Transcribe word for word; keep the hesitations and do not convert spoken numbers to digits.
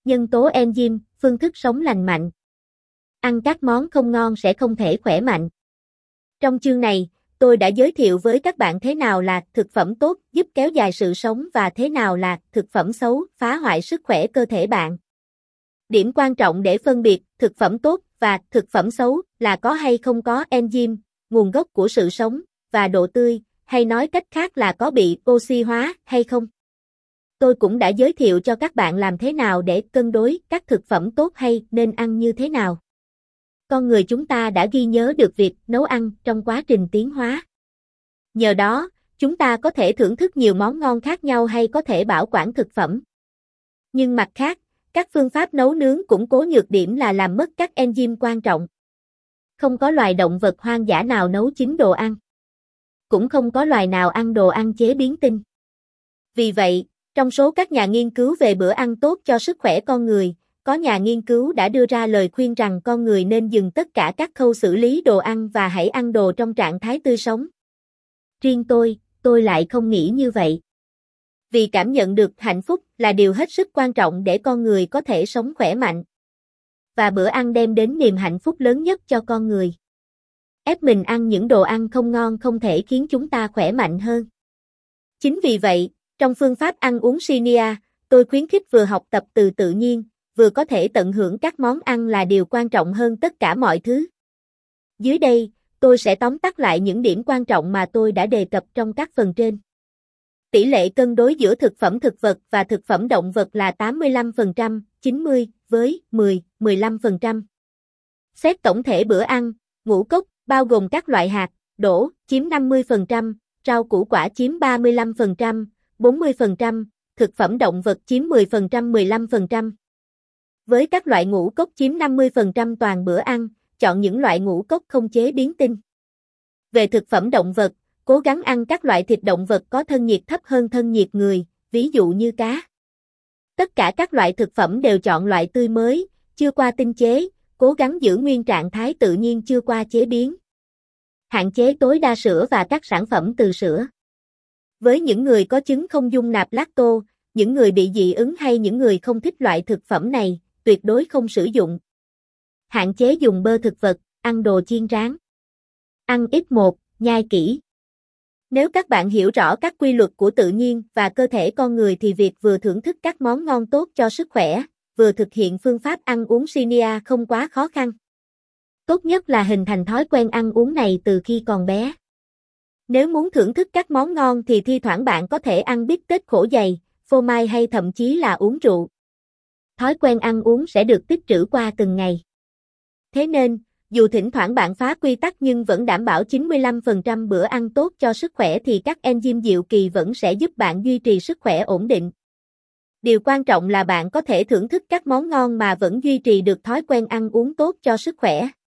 Nhân tố enzyme, phương thức sống lành mạnh. Ăn các món không ngon sẽ không thể khỏe mạnh. Trong chương này, tôi đã giới thiệu với các bạn thế nào là thực phẩm tốt giúp kéo dài sự sống và thế nào là thực phẩm xấu phá hoại sức khỏe cơ thể bạn. Điểm quan trọng để phân biệt thực phẩm tốt và thực phẩm xấu là có hay không có enzyme, nguồn gốc của sự sống và độ tươi, hay nói cách khác là có bị oxy hóa hay không. Tôi cũng đã giới thiệu cho các bạn làm thế nào để cân đối các thực phẩm tốt hay nên ăn như thế nào. Con người chúng ta đã ghi nhớ được việc nấu ăn trong quá trình tiến hóa. Nhờ đó, chúng ta có thể thưởng thức nhiều món ngon khác nhau hay có thể bảo quản thực phẩm. Nhưng mặt khác, các phương pháp nấu nướng cũng cố nhược điểm là làm mất các enzyme quan trọng. Không có loài động vật hoang dã nào nấu chín đồ ăn. Cũng không có loài nào ăn đồ ăn chế biến tinh. Vì vậy, trong số các nhà nghiên cứu về bữa ăn tốt cho sức khỏe con người, có nhà nghiên cứu đã đưa ra lời khuyên rằng con người nên dừng tất cả các khâu xử lý đồ ăn và hãy ăn đồ trong trạng thái tươi sống. Riêng tôi, tôi lại không nghĩ như vậy. Vì cảm nhận được hạnh phúc là điều hết sức quan trọng để con người có thể sống khỏe mạnh. Và bữa ăn đem đến niềm hạnh phúc lớn nhất cho con người. Ép mình ăn những đồ ăn không ngon không thể khiến chúng ta khỏe mạnh hơn. Chính vì vậy, trong phương pháp ăn uống Shinya, tôi khuyến khích vừa học tập từ tự nhiên, vừa có thể tận hưởng các món ăn là điều quan trọng hơn tất cả mọi thứ. Dưới đây, tôi sẽ tóm tắt lại những điểm quan trọng mà tôi đã đề cập trong các phần trên. Tỷ lệ cân đối giữa thực phẩm thực vật và thực phẩm động vật là tám mươi lăm phần trăm, chín mươi với mười, mười lăm phần trăm. Xét tổng thể bữa ăn, ngũ cốc, bao gồm các loại hạt, đỗ, chiếm năm mươi phần trăm, rau củ quả chiếm ba mươi lăm phần trăm, bốn mươi phần trăm, thực phẩm động vật chiếm mười phần trăm mười lăm phần trăm. Với các loại ngũ cốc chiếm năm mươi phần trăm toàn bữa ăn, chọn những loại ngũ cốc không chế biến tinh. Về thực phẩm động vật, cố gắng ăn các loại thịt động vật có thân nhiệt thấp hơn thân nhiệt người, ví dụ như cá. Tất cả các loại thực phẩm đều chọn loại tươi mới, chưa qua tinh chế, cố gắng giữ nguyên trạng thái tự nhiên chưa qua chế biến. Hạn chế tối đa sữa và các sản phẩm từ sữa. Với những người có chứng không dung nạp lacto, những người bị dị ứng hay những người không thích loại thực phẩm này, tuyệt đối không sử dụng. Hạn chế dùng bơ thực vật, ăn đồ chiên rán. Ăn ít một, nhai kỹ. Nếu các bạn hiểu rõ các quy luật của tự nhiên và cơ thể con người thì việc vừa thưởng thức các món ngon tốt cho sức khỏe, vừa thực hiện phương pháp ăn uống Shinya không quá khó khăn. Tốt nhất là hình thành thói quen ăn uống này từ khi còn bé. Nếu muốn thưởng thức các món ngon thì thi thoảng bạn có thể ăn bít tết khổ dày, phô mai hay thậm chí là uống rượu. Thói quen ăn uống sẽ được tích trữ qua từng ngày. Thế nên, dù thỉnh thoảng bạn phá quy tắc nhưng vẫn đảm bảo chín mươi lăm phần trăm bữa ăn tốt cho sức khỏe thì các enzyme diệu kỳ vẫn sẽ giúp bạn duy trì sức khỏe ổn định. Điều quan trọng là bạn có thể thưởng thức các món ngon mà vẫn duy trì được thói quen ăn uống tốt cho sức khỏe.